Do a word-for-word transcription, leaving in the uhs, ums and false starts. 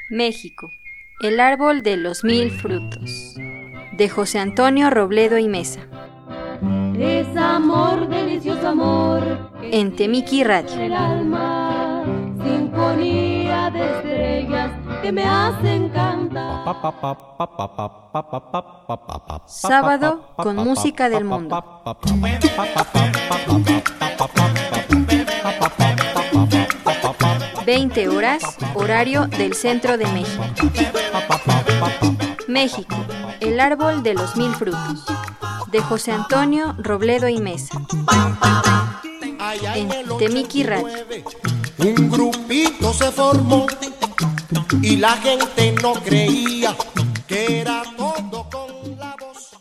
México, el árbol de los mil frutos, de José Antonio Robledo y Mesa. Es amor, delicioso amor, en Temiki Radio. el alma, sinfonía de estrellas que me hacen cantar. Sábado con música del mundo. veinte horas, horario del centro de México. México, el árbol de los mil frutos, de José Antonio Robledo y Mesa. En Temiki Radio. Un grupito se formó y la gente no creía que era